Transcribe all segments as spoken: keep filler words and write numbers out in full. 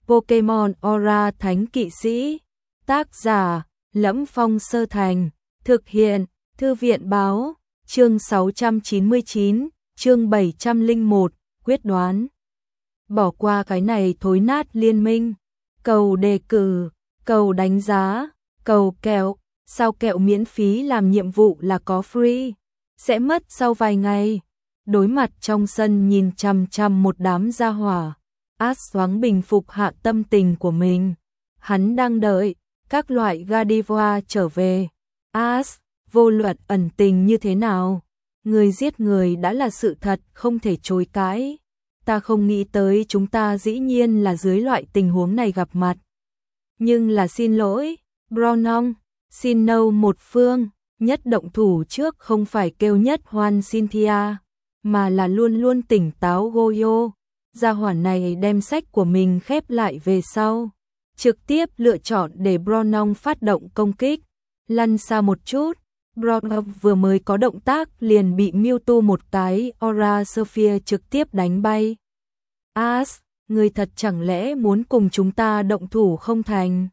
Pokemon Aura Thánh Kỵ Sĩ. Tác giả: Lẫm Phong Sơ Thành. Thực hiện: Thư viện báo. Chương sáu trăm chín mươi chín, chương bảy trăm lẻ một, quyết đoán. Bỏ qua cái này thối nát liên minh. Cầu đề cử, cầu đánh giá, cầu kẹo. Sao kẹo miễn phí làm nhiệm vụ là có free? Sẽ mất sau vài ngày. Đối mặt trong sân nhìn chằm chằm một đám gia hỏa, Ash thoáng bình phục hạ tâm tình của mình. Hắn đang đợi các loại Gardevoir trở về. Ash, vô luận ẩn tình như thế nào, người giết người đã là sự thật không thể chối cãi. Ta không nghĩ tới chúng ta dĩ nhiên là dưới loại tình huống này gặp mặt. Nhưng là xin lỗi, Brownong, xin nâu một phương, nhất động thủ trước không phải kêu nhất hoan Cynthia, mà là luôn luôn tỉnh táo Goyo. Gia hỏa này đem sách của mình khép lại về sau, trực tiếp lựa chọn để Brownong phát động công kích. Lăn xa một chút, Brownong vừa mới có động tác liền bị Mewtwo một cái Aura Sphere trực tiếp đánh bay. Ash, người thật chẳng lẽ muốn cùng chúng ta động thủ không thành?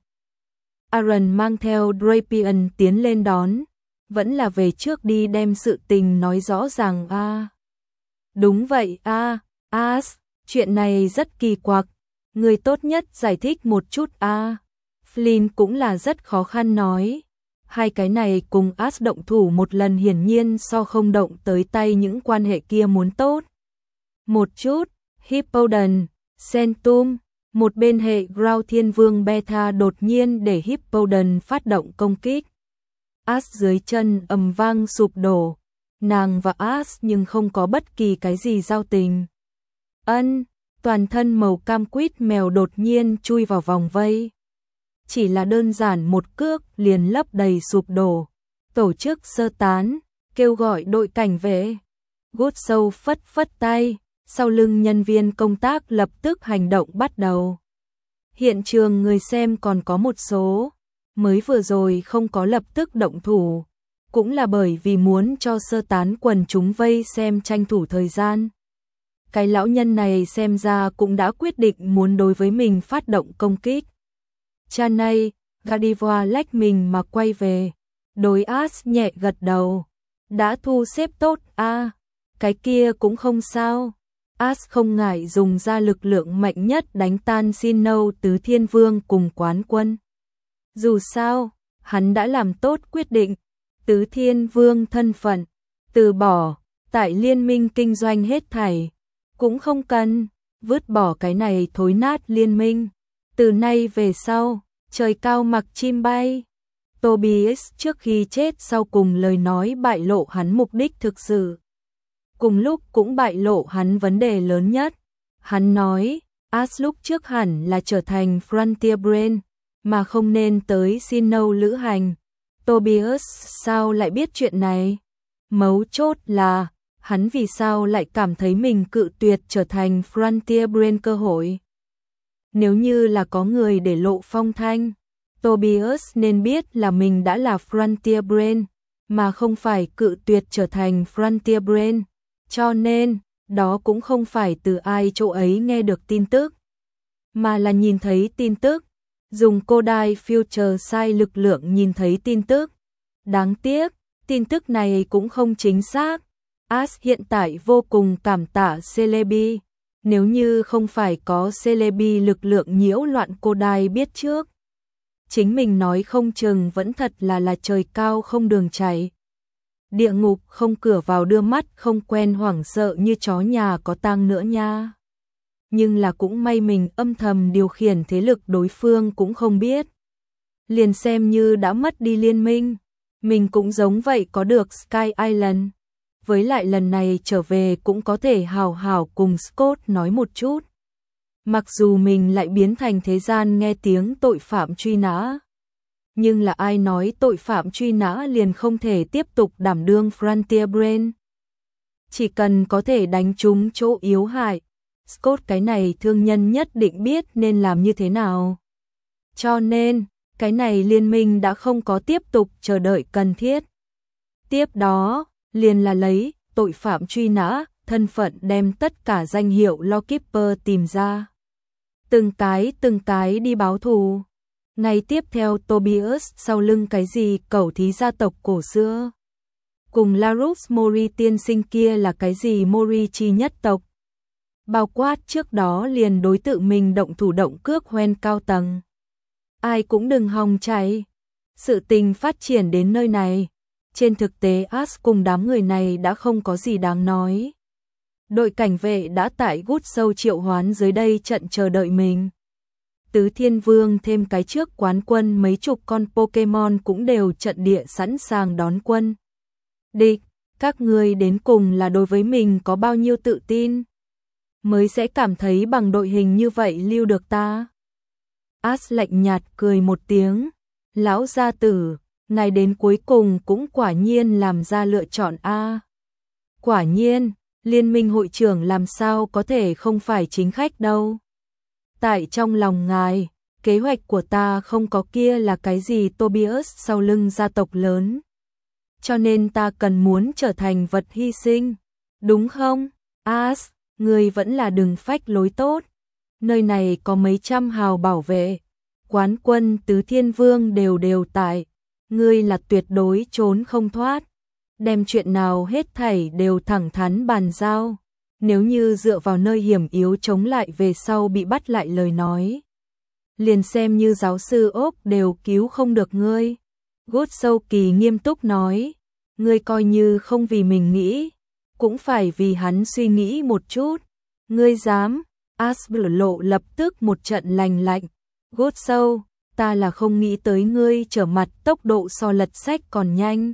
Aaron mang theo Drapion tiến lên đón, vẫn là về trước đi đem sự tình nói rõ ràng a. À. Đúng vậy a, à. Ash, chuyện này rất kỳ quặc, người tốt nhất giải thích một chút a. À. Flynn cũng là rất khó khăn nói. Hai cái này cùng Ash động thủ một lần hiển nhiên so không động tới tay những quan hệ kia muốn tốt. Một chút, Hippowdon, Centum, một bên hệ Ground Thiên Vương Beta đột nhiên để Hippowdon phát động công kích. Ash dưới chân ầm vang sụp đổ. Nàng và Ash nhưng không có bất kỳ cái gì giao tình. Ân, toàn thân màu cam quýt mèo đột nhiên chui vào vòng vây. Chỉ là đơn giản một cước liền lấp đầy sụp đổ. Tổ chức sơ tán, kêu gọi đội cảnh vệ. Gút sâu phất phất tay, sau lưng nhân viên công tác lập tức hành động bắt đầu. Hiện trường người xem còn có một số, mới vừa rồi không có lập tức động thủ, cũng là bởi vì muốn cho sơ tán quần chúng vây xem tranh thủ thời gian. Cái lão nhân này xem ra cũng đã quyết định muốn đối với mình phát động công kích. Cha này, Gardevoir lách mình mà quay về, đối Ash nhẹ gật đầu. Đã thu xếp tốt a, à, cái kia cũng không sao. Ash không ngại dùng ra lực lượng mạnh nhất đánh tan Sinnoh tứ thiên vương cùng quán quân. Dù sao, hắn đã làm tốt quyết định, tứ thiên vương thân phận, từ bỏ, tại liên minh kinh doanh hết thảy, cũng không cần, vứt bỏ cái này thối nát liên minh. Từ nay về sau, trời cao mặc chim bay. Tobias trước khi chết sau cùng lời nói bại lộ hắn mục đích thực sự. Cùng lúc cũng bại lộ hắn vấn đề lớn nhất. Hắn nói, Ash lúc trước hẳn là trở thành Frontier Brain, mà không nên tới Sinnoh lữ hành. Tobias sao lại biết chuyện này? Mấu chốt là, hắn vì sao lại cảm thấy mình cự tuyệt trở thành Frontier Brain cơ hội? Nếu như là có người để lộ phong thanh, Tobias nên biết là mình đã là Frontier Brain, mà không phải cự tuyệt trở thành Frontier Brain. Cho nên, đó cũng không phải từ ai chỗ ấy nghe được tin tức, mà là nhìn thấy tin tức, dùng Kodai Future sai lực lượng nhìn thấy tin tức. Đáng tiếc, tin tức này cũng không chính xác. Ash hiện tại vô cùng cảm tạ Celebi. Nếu như không phải có Celebi lực lượng nhiễu loạn Kodai biết trước, chính mình nói không chừng vẫn thật là là trời cao không đường chạy. Địa ngục không cửa vào đưa mắt không quen hoảng sợ như chó nhà có tang nữa nha. Nhưng là cũng may mình âm thầm điều khiển thế lực đối phương cũng không biết. Liền xem như đã mất đi liên minh, mình cũng giống vậy có được Sky Island. Với lại lần này trở về cũng có thể hào hào cùng Scott nói một chút. Mặc dù mình lại biến thành thế gian nghe tiếng tội phạm truy nã, nhưng là ai nói tội phạm truy nã liền không thể tiếp tục đảm đương Frontier Brain. Chỉ cần có thể đánh trúng chỗ yếu hại, Scott cái này thương nhân nhất định biết nên làm như thế nào. Cho nên, cái này liên minh đã không có tiếp tục chờ đợi cần thiết. Tiếp đó, liền là lấy tội phạm truy nã, thân phận đem tất cả danh hiệu Lawkeeper tìm ra. Từng cái từng cái đi báo thù. Ngày tiếp theo Tobias sau lưng cái gì cẩu thí gia tộc cổ xưa. Cùng Larus Mori tiên sinh kia là cái gì Morichi nhất tộc. Bao quát trước đó liền đối tự mình động thủ động cước hoen cao tầng. Ai cũng đừng hòng chạy. Sự tình phát triển đến nơi này. Trên thực tế As cùng đám người này đã không có gì đáng nói. Đội cảnh vệ đã tại gút sâu triệu hoán dưới đây trận chờ đợi mình. Tứ Thiên Vương thêm cái trước quán quân mấy chục con Pokemon cũng đều trận địa sẵn sàng đón quân. Địch, các ngươi đến cùng là đối với mình có bao nhiêu tự tin, mới sẽ cảm thấy bằng đội hình như vậy lưu được ta. As lạnh nhạt cười một tiếng, lão gia tử, ngài đến cuối cùng cũng quả nhiên làm ra lựa chọn A. Quả nhiên, liên minh hội trưởng làm sao có thể không phải chính khách đâu. Tại trong lòng ngài, kế hoạch của ta không có kia là cái gì Tobias sau lưng gia tộc lớn. Cho nên ta cần muốn trở thành vật hy sinh, đúng không? As, ngươi vẫn là đừng phách lối tốt. Nơi này có mấy trăm hào bảo vệ, quán quân Tứ Thiên Vương đều đều tại, ngươi là tuyệt đối trốn không thoát. Đem chuyện nào hết thảy đều thẳng thắn bàn giao. Nếu như dựa vào nơi hiểm yếu chống lại về sau bị bắt lại lời nói, liền xem như giáo sư ốc đều cứu không được ngươi. Gốt sâu kỳ nghiêm túc nói, ngươi coi như không vì mình nghĩ, cũng phải vì hắn suy nghĩ một chút. Ngươi dám? As biểu lộ lập tức một trận lành lạnh. Gốt sâu, ta là không nghĩ tới ngươi trở mặt tốc độ so lật sách còn nhanh.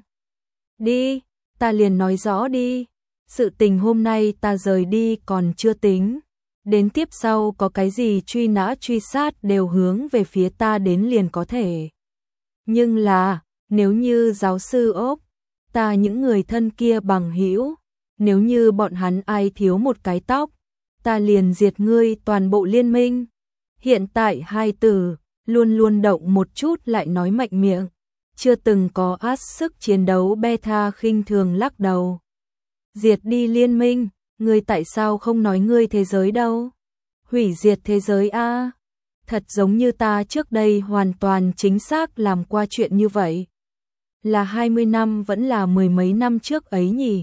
Đi, ta liền nói rõ đi. Sự tình hôm nay ta rời đi còn chưa tính. Đến tiếp sau có cái gì truy nã truy sát đều hướng về phía ta đến liền có thể. Nhưng là, nếu như giáo sư ốc, ta những người thân kia bằng hữu, nếu như bọn hắn ai thiếu một cái tóc, ta liền diệt ngươi toàn bộ liên minh. Hiện tại hai từ, luôn luôn động một chút lại nói mạnh miệng. Chưa từng có át sức chiến đấu beta khinh thường lắc đầu. Diệt đi liên minh, ngươi tại sao không nói ngươi thế giới đâu? Hủy diệt thế giới a? Thật giống như ta trước đây hoàn toàn chính xác làm qua chuyện như vậy. Là hai mươi năm vẫn là mười mấy năm trước ấy nhỉ?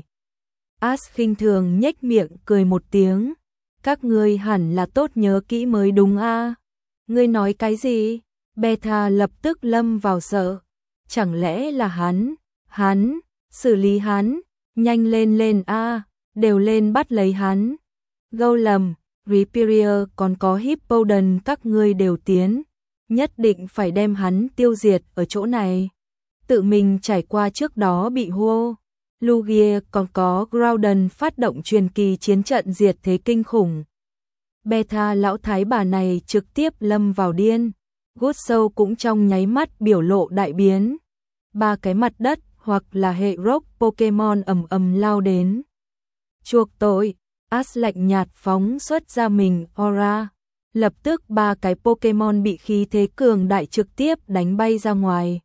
As khinh thường nhếch miệng cười một tiếng. Các ngươi hẳn là tốt nhớ kỹ mới đúng a. Ngươi nói cái gì? Beta lập tức lâm vào sợ. Chẳng lẽ là hắn? Hắn? Xử lý hắn? Nhanh lên lên a, đều lên bắt lấy hắn. Golem, Rhyperior còn có Hippowdon các ngươi đều tiến, nhất định phải đem hắn tiêu diệt ở chỗ này. Tự mình trải qua trước đó bị hô. Lugia còn có Groudon phát động truyền kỳ chiến trận diệt thế kinh khủng. Beta lão thái bà này trực tiếp lâm vào điên. Gút sâu cũng trong nháy mắt biểu lộ đại biến. Ba cái mặt đất hoặc là hệ rock Pokemon ầm ầm lao đến. Chuộc tội, As lạnh nhạt phóng xuất ra mình aura. Lập tức ba cái Pokemon bị khí thế cường đại trực tiếp đánh bay ra ngoài.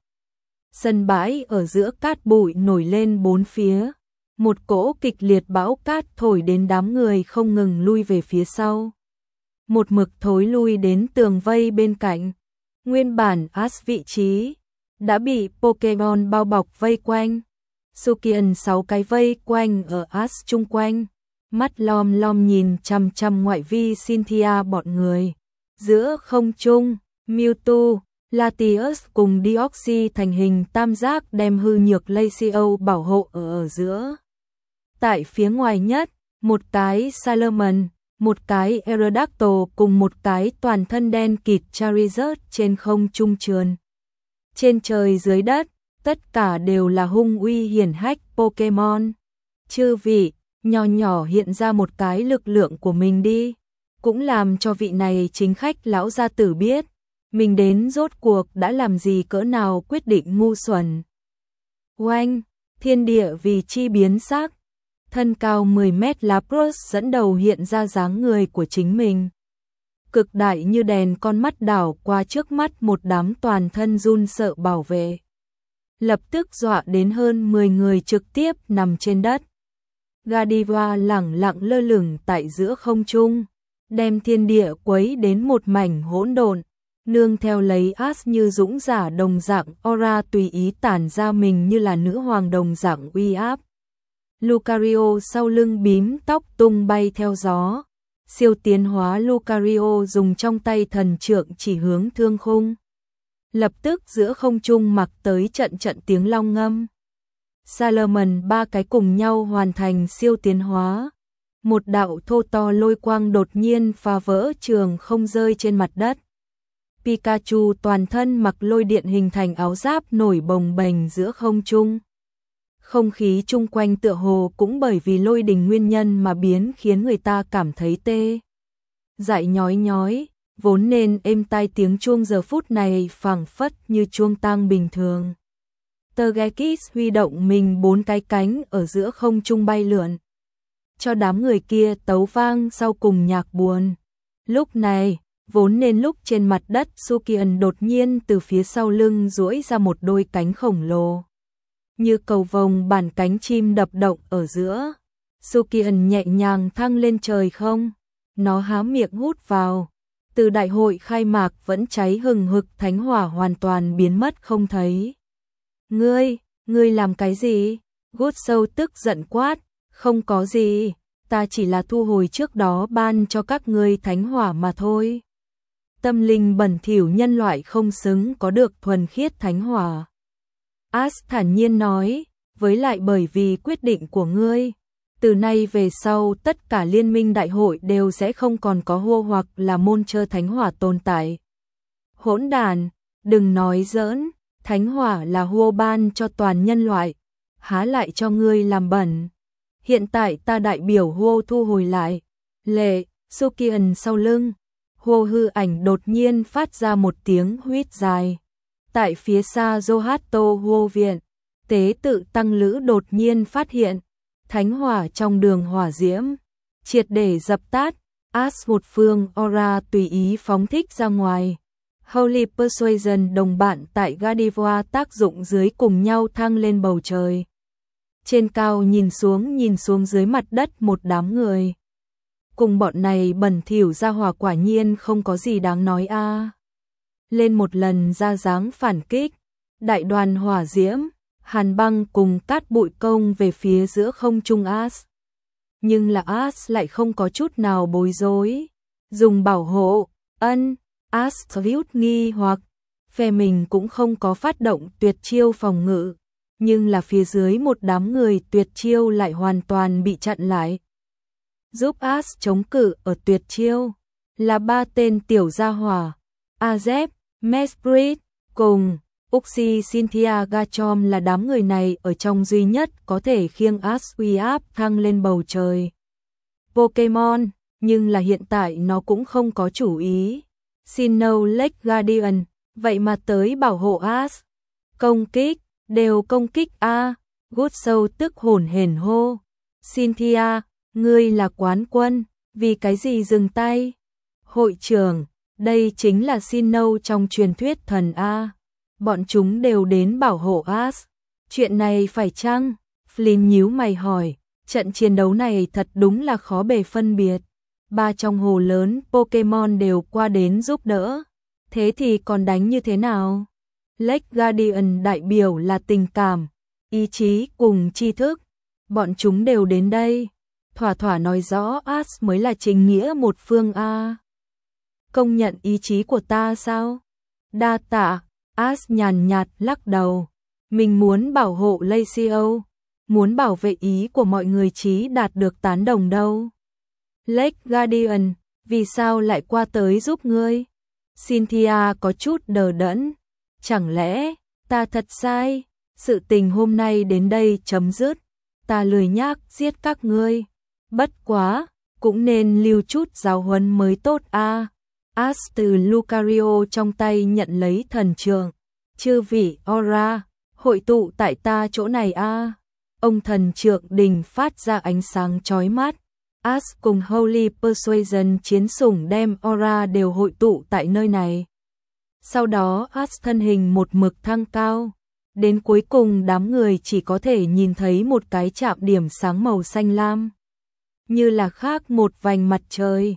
Sân bãi ở giữa cát bụi nổi lên bốn phía. Một cỗ kịch liệt bão cát thổi đến đám người không ngừng lui về phía sau. Một mực thối lui đến tường vây bên cạnh. Nguyên bản As vị trí đã bị Pokemon bao bọc vây quanh. Sukian sáu cái vây quanh ở As chung quanh. Mắt lom lom nhìn chằm chằm ngoại vi Cynthia bọn người. Giữa không trung, Mewtwo, Latios cùng Deoxys thành hình tam giác đem hư nhược Lacio bảo hộ ở ở giữa. Tại phía ngoài nhất, một cái Salamence, một cái Aerodactyl cùng một cái toàn thân đen kịt Charizard trên không trung trườn. Trên trời dưới đất, tất cả đều là hung uy hiển hách Pokemon. Chư vị, nhỏ nhỏ hiện ra một cái lực lượng của mình đi, cũng làm cho vị này chính khách lão gia tử biết, mình đến rốt cuộc đã làm gì cỡ nào quyết định ngu xuẩn. Oanh, thiên địa vì chi biến sắc, thân cao mười mét Lapras dẫn đầu hiện ra dáng người của chính mình. Cực đại như đèn con mắt đảo qua trước mắt một đám toàn thân run sợ bảo vệ. Lập tức dọa đến hơn mười người trực tiếp nằm trên đất. Godiva lẳng lặng lơ lửng tại giữa không trung, đem thiên địa quấy đến một mảnh hỗn độn, nương theo lấy As như dũng giả đồng dạng aura tùy ý tản ra mình như là nữ hoàng đồng dạng uy áp. Lucario sau lưng bím tóc tung bay theo gió, siêu tiến hóa Lucario dùng trong tay thần trượng chỉ hướng thương khung. Lập tức giữa không trung mặc tới trận trận tiếng long ngâm. Salomon ba cái cùng nhau hoàn thành siêu tiến hóa. Một đạo thô to lôi quang đột nhiên phá vỡ trường không rơi trên mặt đất. Pikachu toàn thân mặc lôi điện hình thành áo giáp nổi bồng bềnh giữa không trung. Không khí chung quanh tựa hồ cũng bởi vì lôi đình nguyên nhân mà biến khiến người ta cảm thấy tê dại nhói nhói, vốn nên êm tai tiếng chuông giờ phút này phảng phất như chuông tang bình thường. Togekiss huy động mình bốn cái cánh ở giữa không trung bay lượn, cho đám người kia tấu vang sau cùng nhạc buồn. Lúc này, vốn nên lúc trên mặt đất Sukian đột nhiên từ phía sau lưng duỗi ra một đôi cánh khổng lồ. Như cầu vồng bản cánh chim đập động ở giữa. Sukian nhẹ nhàng thăng lên trời không. Nó há miệng hút vào. Từ đại hội khai mạc vẫn cháy hừng hực thánh hỏa hoàn toàn biến mất không thấy. Ngươi, ngươi làm cái gì? Gút sâu tức giận quát. Không có gì, ta chỉ là thu hồi trước đó ban cho các ngươi thánh hỏa mà thôi. Tâm linh bẩn thỉu nhân loại không xứng có được thuần khiết thánh hỏa. As thản nhiên nói, với lại bởi vì quyết định của ngươi, từ nay về sau tất cả liên minh đại hội đều sẽ không còn có hô hoặc là môn chơ thánh hỏa tồn tại. Hỗn đàn, đừng nói giỡn, thánh hỏa là hô ban cho toàn nhân loại, há lại cho ngươi làm bẩn. Hiện tại ta đại biểu hô thu hồi lại. Lệ, Sukian sau lưng. Hô hư ảnh đột nhiên phát ra một tiếng huýt dài. Tại phía xa Zohato hô viện, tế tự tăng lữ đột nhiên phát hiện. Thánh hỏa trong đường hỏa diễm. Triệt để dập tắt. As một phương aura tùy ý phóng thích ra ngoài. Holy Persuasion đồng bạn tại Gardevoir tác dụng dưới cùng nhau thăng lên bầu trời. Trên cao nhìn xuống nhìn xuống dưới mặt đất một đám người. Cùng bọn này bẩn thỉu ra hỏa quả nhiên không có gì đáng nói a. À. Lên một lần ra dáng phản kích, đại đoàn hỏa diễm, hàn băng cùng cát bụi công về phía giữa không trung As. Nhưng là As lại không có chút nào bối rối. Dùng bảo hộ, ân, As Thviut nghi hoặc, phe mình cũng không có phát động tuyệt chiêu phòng ngự. Nhưng là phía dưới một đám người tuyệt chiêu lại hoàn toàn bị chặn lại. Giúp As chống cự ở tuyệt chiêu là ba tên tiểu gia hỏa, Azep, Mesprit cùng Uxie Cynthia Gachom là đám người này ở trong duy nhất có thể khiêng As uy áp thăng lên bầu trời. Pokemon, nhưng là hiện tại nó cũng không có chủ ý. Sinnoh Lake Guardian, vậy mà tới bảo hộ As. Công kích, đều công kích a. Gút sâu tức hồn hển hô. Cynthia, ngươi là quán quân, vì cái gì dừng tay? Hội trưởng, đây chính là Sinnoh trong truyền thuyết thần a. Bọn chúng đều đến bảo hộ As. Chuyện này phải chăng? Flynn nhíu mày hỏi, trận chiến đấu này thật đúng là khó bề phân biệt. Ba trong hồ lớn Pokemon đều qua đến giúp đỡ. Thế thì còn đánh như thế nào? Lake Guardian đại biểu là tình cảm, ý chí cùng tri thức. Bọn chúng đều đến đây. Thỏa thỏa nói rõ As mới là chính nghĩa một phương a. Công nhận ý chí của ta sao? Đa tạ. As nhàn nhạt lắc đầu. Mình muốn bảo hộ Lacio, muốn bảo vệ ý của mọi người chí đạt được tán đồng đâu. Lake Guardian, vì sao lại qua tới giúp ngươi? Cynthia có chút đờ đẫn. Chẳng lẽ, ta thật sai, sự tình hôm nay đến đây chấm dứt, ta lười nhác giết các ngươi. Bất quá, cũng nên lưu chút giáo huấn mới tốt a. À. As từ Lucario trong tay nhận lấy thần trượng. Chư vị Aura, hội tụ tại ta chỗ này a. À. Ông thần trượng đình phát ra ánh sáng chói mắt. As cùng Holy Persuasion chiến sủng đem Aura đều hội tụ tại nơi này. Sau đó As thân hình một mực thăng cao. Đến cuối cùng đám người chỉ có thể nhìn thấy một cái chạm điểm sáng màu xanh lam. Như là khác một vành mặt trời.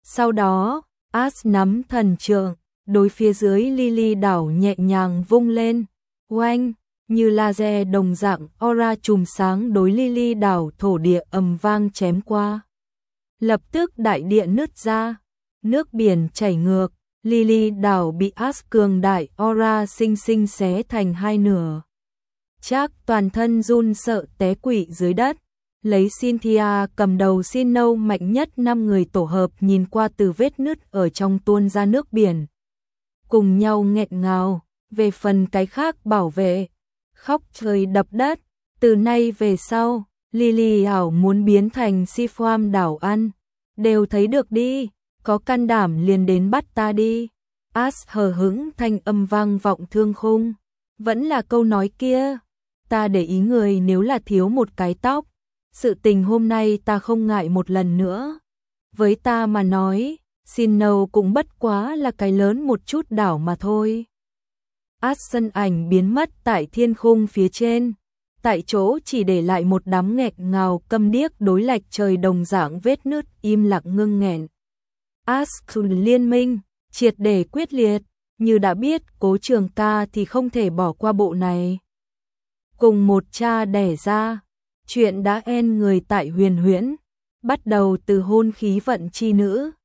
Sau đó, Ash nắm thần trượng, đối phía dưới Lily đảo nhẹ nhàng vung lên, oanh, như laser đồng dạng aura chùm sáng đối Lily đảo thổ địa ầm vang chém qua. Lập tức đại địa nứt ra, nước biển chảy ngược, Lily đảo bị Ash cường đại aura sinh sinh xé thành hai nửa. Chắc toàn thân run sợ té quỵ dưới đất, lấy Cynthia cầm đầu xin nâu mạnh nhất năm người tổ hợp nhìn qua từ vết nứt ở trong tuôn ra nước biển. Cùng nhau nghẹn ngào, về phần cái khác bảo vệ, khóc trời đập đất, từ nay về sau, Lily ảo muốn biến thành si foam đảo ăn, đều thấy được đi, có can đảm liền đến bắt ta đi. Ash hờ hững thanh âm vang vọng thương khung, vẫn là câu nói kia, ta để ý người nếu là thiếu một cái tóc, sự tình hôm nay ta không ngại một lần nữa. Với ta mà nói, xin nâu cũng bất quá là cái lớn một chút đảo mà thôi. Ash thân ảnh biến mất tại thiên khung phía trên, tại chỗ chỉ để lại một đám nghẹt ngào câm điếc đối lạch trời đồng dạng vết nứt im lặng ngưng nghẹn. Ash liên minh, triệt để quyết liệt, như đã biết Cố Trường Ca thì không thể bỏ qua bộ này. Cùng một cha đẻ ra, chuyện đã en người tại Huyền Huyễn, bắt đầu từ hôn khí vận chi nữ,